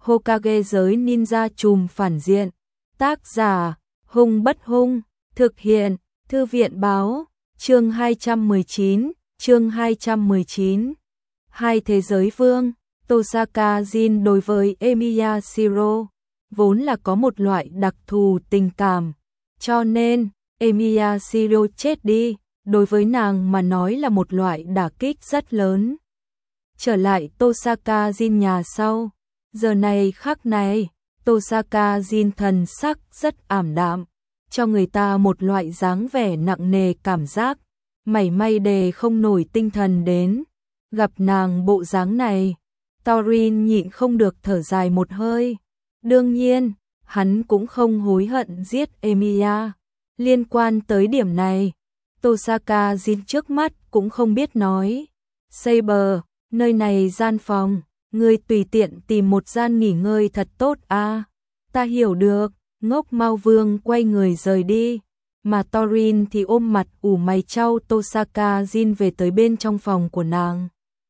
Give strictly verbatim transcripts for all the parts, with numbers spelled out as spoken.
Hokage giới ninja trùm phản diện. Tác giả, Hung Bất Hung, thực hiện, Thư viện báo, chương hai trăm mười chín, chương hai trăm mười chín. Hai thế giới vương, Tosaka Jin đối với Emiya Shiro, vốn là có một loại đặc thù tình cảm, cho nên, Emiya Shiro chết đi, đối với nàng mà nói là một loại đả kích rất lớn. Trở lại Tosaka Jin nhà sau, giờ này khắc này, Tosaka Jin thần sắc rất ảm đạm, cho người ta một loại dáng vẻ nặng nề cảm giác, mảy may đề không nổi tinh thần đến. Gặp nàng bộ dáng này, Thorin nhịn không được thở dài một hơi. Đương nhiên, hắn cũng không hối hận giết Emiya. Liên quan tới điểm này, Tosaka Jin trước mắt cũng không biết nói. Saber, nơi này gian phòng, ngươi tùy tiện tìm một gian nghỉ ngơi thật tốt a. À, ta hiểu được. Ngốc Mao Vương quay người rời đi, mà Thorin thì ôm mặt ủ mày trao Tosaka Jin về tới bên trong phòng của nàng.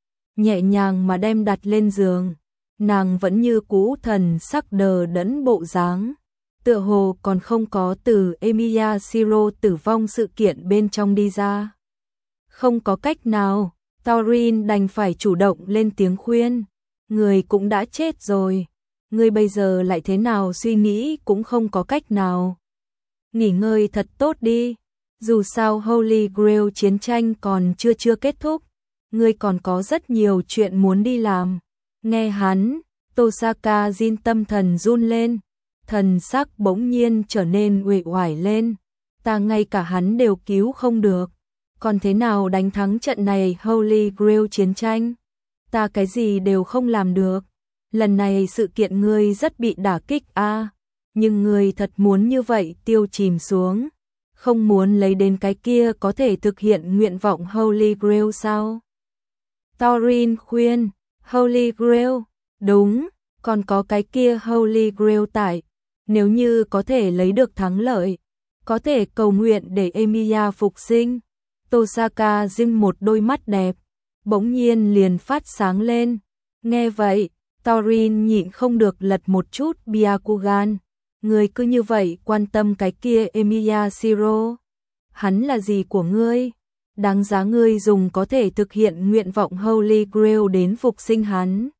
Nhẹ nhàng mà đem đặt lên giường, nàng vẫn như cũ thần sắc đờ đẫn bộ dáng, tựa hồ còn không có từ Emiya Shiro tử vong sự kiện bên trong đi ra. Không có cách nào, Thorin đành phải chủ động lên tiếng khuyên, người cũng đã chết rồi. Ngươi bây giờ lại thế nào suy nghĩ cũng không có cách nào. Nghỉ ngơi thật tốt đi, dù sao Holy Grail chiến tranh còn chưa chưa kết thúc, ngươi còn có rất nhiều chuyện muốn đi làm. Nghe hắn, Tosaka Jin tâm thần run lên, thần sắc bỗng nhiên trở nên uể oải lên. Ta ngay cả hắn đều cứu không được, còn thế nào đánh thắng trận này Holy Grail chiến tranh? Ta cái gì đều không làm được. Lần này sự kiện ngươi rất bị đả kích a, à, nhưng ngươi thật muốn như vậy tiêu chìm xuống, không muốn lấy đến cái kia có thể thực hiện nguyện vọng Holy Grail sao? Thorin khuyên, Holy Grail, đúng, còn có cái kia Holy Grail tại, nếu như có thể lấy được thắng lợi, có thể cầu nguyện để Emiya phục sinh. Tosaka Jin một đôi mắt đẹp, bỗng nhiên liền phát sáng lên, nghe vậy. Thorin nhịn không được lật một chút Byakugan, ngươi cứ như vậy quan tâm cái kia Emiya Shiro, hắn là gì của ngươi? Đáng giá ngươi dùng có thể thực hiện nguyện vọng Holy Grail đến phục sinh hắn.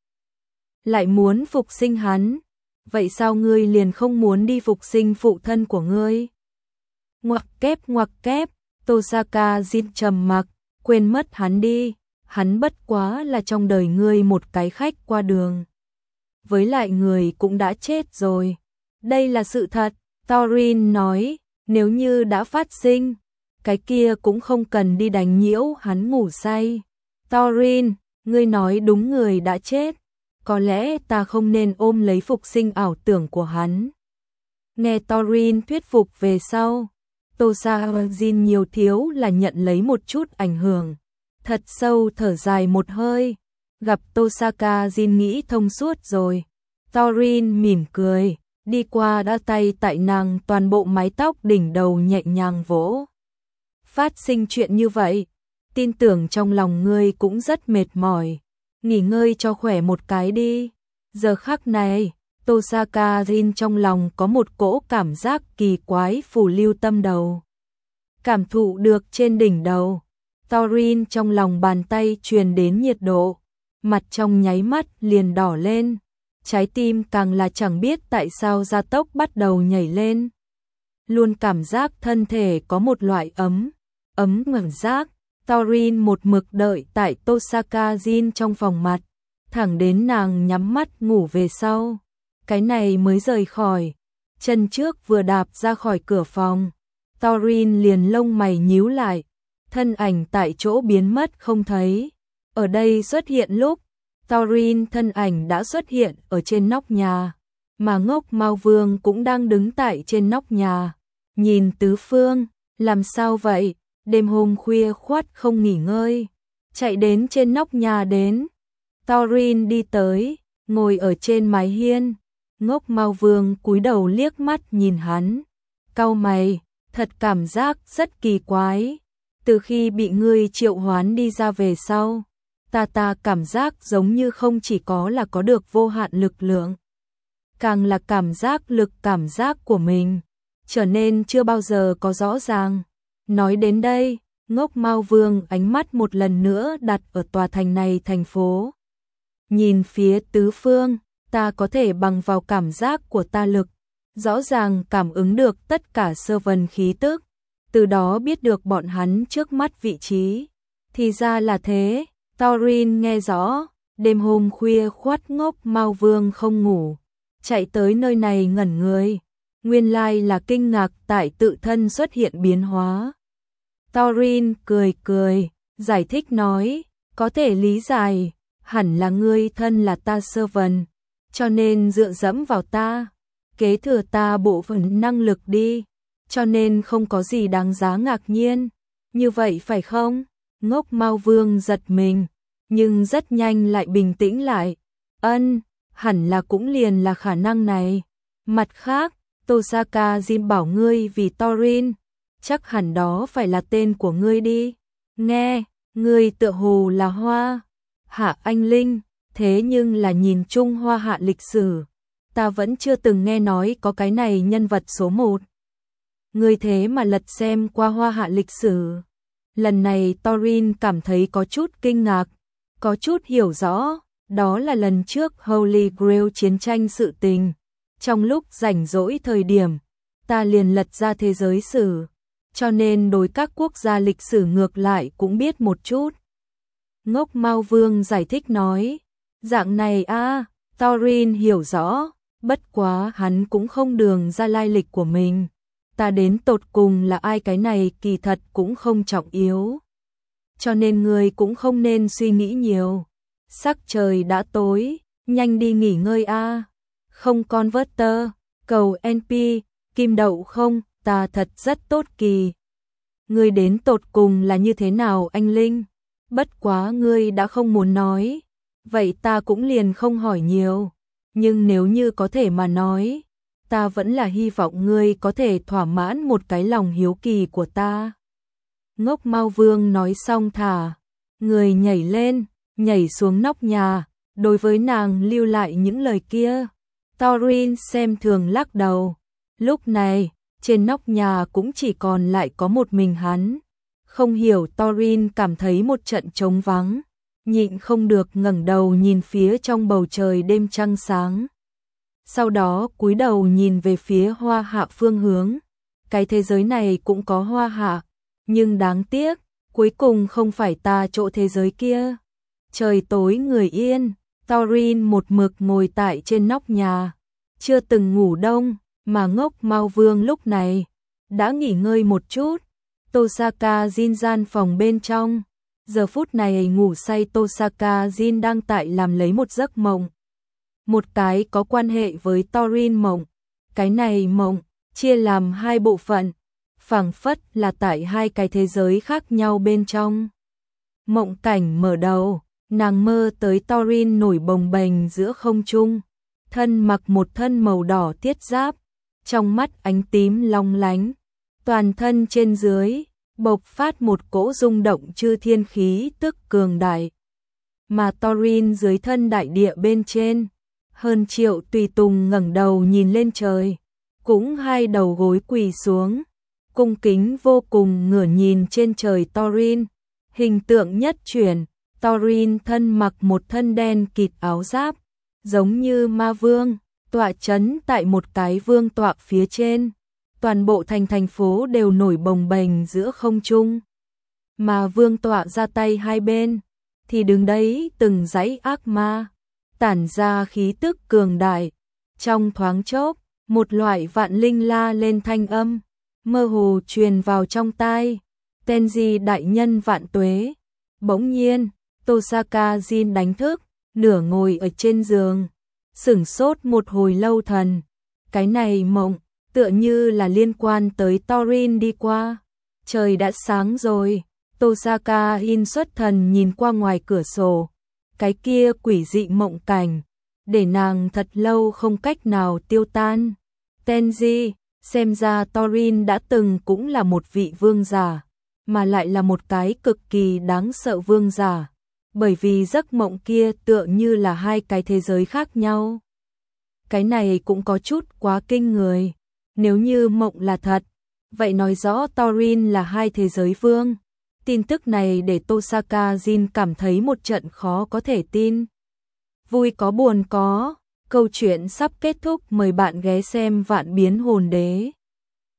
Lại muốn phục sinh hắn, vậy sao ngươi liền không muốn đi phục sinh phụ thân của ngươi? Ngoặc kép ngoặc kép, Tosaka Jin trầm mặc, quên mất hắn đi, hắn bất quá là trong đời ngươi một cái khách qua đường. Với lại người cũng đã chết rồi. Đây là sự thật, Thorin nói, nếu như đã phát sinh, cái kia cũng không cần đi đánh nhiễu hắn ngủ say. Thorin, ngươi nói đúng, người đã chết, có lẽ ta không nên ôm lấy phục sinh ảo tưởng của hắn. Nghe Thorin thuyết phục về sau, Tosaka Jin nhiều thiếu là nhận lấy một chút ảnh hưởng, thật sâu thở dài một hơi. Gặp Tosaka Jin nghĩ thông suốt rồi, Thorin mỉm cười, đi qua đã tay tại nàng toàn bộ mái tóc đỉnh đầu nhẹ nhàng vỗ. Phát sinh chuyện như vậy, tin tưởng trong lòng ngươi cũng rất mệt mỏi, nghỉ ngơi cho khỏe một cái đi. Giờ khắc này, Tosaka Jin trong lòng có một cỗ cảm giác kỳ quái phủ lưu tâm đầu. Cảm thụ được trên đỉnh đầu, Thorin trong lòng bàn tay truyền đến nhiệt độ, mặt trong nháy mắt liền đỏ lên, trái tim càng là chẳng biết tại sao gia tốc bắt đầu nhảy lên. Luôn cảm giác thân thể có một loại ấm, ấm ngẩn giác. Thorin một mực đợi tại Tosaka Jin trong phòng mặt, thẳng đến nàng nhắm mắt ngủ về sau, cái này mới rời khỏi. Chân trước vừa đạp ra khỏi cửa phòng, Thorin liền lông mày nhíu lại, thân ảnh tại chỗ biến mất không thấy. Ở đây xuất hiện lúc, Thorin thân ảnh đã xuất hiện ở trên nóc nhà, mà Ngốc Mao Vương cũng đang đứng tại trên nóc nhà, nhìn tứ phương. Làm sao vậy? Đêm hôm khuya khoắt không nghỉ ngơi, chạy đến trên nóc nhà đến. Thorin đi tới, ngồi ở trên mái hiên. Ngốc Mao Vương cúi đầu liếc mắt nhìn hắn, cau mày, thật cảm giác rất kỳ quái. Từ khi bị ngươi triệu hoán đi ra về sau, ta ta cảm giác giống như không chỉ có là có được vô hạn lực lượng, càng là cảm giác lực cảm giác của mình, trở nên chưa bao giờ có rõ ràng. Nói đến đây, Ngốc Mao Vương ánh mắt một lần nữa đặt ở tòa thành này thành phố. Nhìn phía tứ phương, ta có thể bằng vào cảm giác của ta lực, rõ ràng cảm ứng được tất cả sơ vần khí tức, từ đó biết được bọn hắn trước mắt vị trí. Thì ra là thế, Thorin nghe rõ, đêm hôm khuya khoắt Ngốc Mao Vương không ngủ, chạy tới nơi này ngẩn người, nguyên lai là kinh ngạc tại tự thân xuất hiện biến hóa. Thorin cười cười, giải thích nói, có thể lý giải, hẳn là ngươi thân là ta sơ vần, cho nên dựa dẫm vào ta, kế thừa ta bộ phận năng lực đi, cho nên không có gì đáng giá ngạc nhiên, như vậy phải không? Ngốc Mao Vương giật mình, nhưng rất nhanh lại bình tĩnh lại, ân, hẳn là cũng liền là khả năng này. Mặt khác, Tosaka Jin bảo ngươi vì Thorin, chắc hẳn đó phải là tên của ngươi đi. Nghe, ngươi tựa hồ là Hoa Hạ anh linh, thế nhưng là nhìn chung Hoa Hạ lịch sử, ta vẫn chưa từng nghe nói có cái này nhân vật số một. Ngươi thế mà lật xem qua Hoa Hạ lịch sử. Lần này Thorin cảm thấy có chút kinh ngạc, có chút hiểu rõ, đó là lần trước Holy Grail chiến tranh sự tình. Trong lúc rảnh rỗi thời điểm, ta liền lật ra thế giới sử, cho nên đối các quốc gia lịch sử ngược lại cũng biết một chút. Ngốc Mao Vương giải thích nói, dạng này a, à, Thorin hiểu rõ, bất quá hắn cũng không đường ra lai lịch của mình. Ta đến tột cùng là ai cái này kỳ thật cũng không trọng yếu. Cho nên ngươi cũng không nên suy nghĩ nhiều. Sắc trời đã tối, nhanh đi nghỉ ngơi a. À. Không converter, cầu en pê, kim đậu không, ta thật rất tốt kỳ. Ngươi đến tột cùng là như thế nào anh Linh? Bất quá ngươi đã không muốn nói, vậy ta cũng liền không hỏi nhiều. Nhưng nếu như có thể mà nói, ta vẫn là hy vọng ngươi có thể thỏa mãn một cái lòng hiếu kỳ của ta. Ngốc Mao Vương nói xong thả, người nhảy lên, nhảy xuống nóc nhà, đối với nàng lưu lại những lời kia. Thorin xem thường lắc đầu. Lúc này, trên nóc nhà cũng chỉ còn lại có một mình hắn. Không hiểu Thorin cảm thấy một trận trống vắng, nhịn không được ngẩng đầu nhìn phía trong bầu trời đêm trăng sáng. Sau đó cúi đầu nhìn về phía Hoa Hạ phương hướng. Cái thế giới này cũng có Hoa Hạ, nhưng đáng tiếc, cuối cùng không phải ta chỗ thế giới kia. Trời tối người yên, Thorin một mực ngồi tại trên nóc nhà, chưa từng ngủ đông, mà Ngốc Mao Vương lúc này đã nghỉ ngơi một chút. Tosaka Jin gian phòng bên trong, giờ phút này ngủ say Tosaka Jin đang tại làm lấy một giấc mộng. Một cái có quan hệ với Thorin mộng, cái này mộng chia làm hai bộ phận, phảng phất là tại hai cái thế giới khác nhau bên trong. Mộng cảnh mở đầu, nàng mơ tới Thorin nổi bồng bềnh giữa không trung, thân mặc một thân màu đỏ thiết giáp, trong mắt ánh tím long lánh, toàn thân trên dưới bộc phát một cỗ rung động chư thiên khí tức cường đại. Mà Thorin dưới thân đại địa bên trên, hơn triệu tùy tùng ngẩng đầu nhìn lên trời, cũng hai đầu gối quỳ xuống, cung kính vô cùng ngửa nhìn trên trời Thorin. Hình tượng nhất chuyển, Thorin thân mặc một thân đen kịt áo giáp, giống như ma vương, tọa chấn tại một cái vương tọa phía trên. Toàn bộ thành thành phố đều nổi bồng bềnh giữa không trung. Mà vương tọa ra tay hai bên, thì đứng đấy từng dãy ác ma, tản ra khí tức cường đại. Trong thoáng chốc, một loại vạn linh la lên thanh âm, mơ hồ truyền vào trong tai. Tenji đại nhân vạn tuế. Bỗng nhiên, Tosaka Jin đánh thức, nửa ngồi ở trên giường, sửng sốt một hồi lâu thần. Cái này mộng, tựa như là liên quan tới Thorin đi qua. Trời đã sáng rồi, Tosaka Jin xuất thần nhìn qua ngoài cửa sổ. Cái kia quỷ dị mộng cảnh, để nàng thật lâu không cách nào tiêu tan. Tenji, xem ra Thorin đã từng cũng là một vị vương giả, mà lại là một cái cực kỳ đáng sợ vương giả, bởi vì giấc mộng kia tựa như là hai cái thế giới khác nhau. cái này cũng có chút quá kinh người. Nếu như mộng là thật, vậy nói rõ Thorin là hai thế giới vương. Tin tức này để Tosaka Jin cảm thấy một trận khó có thể tin. Vui có buồn có, câu chuyện sắp kết thúc, mời bạn ghé xem Vạn Biến Hồn Đế.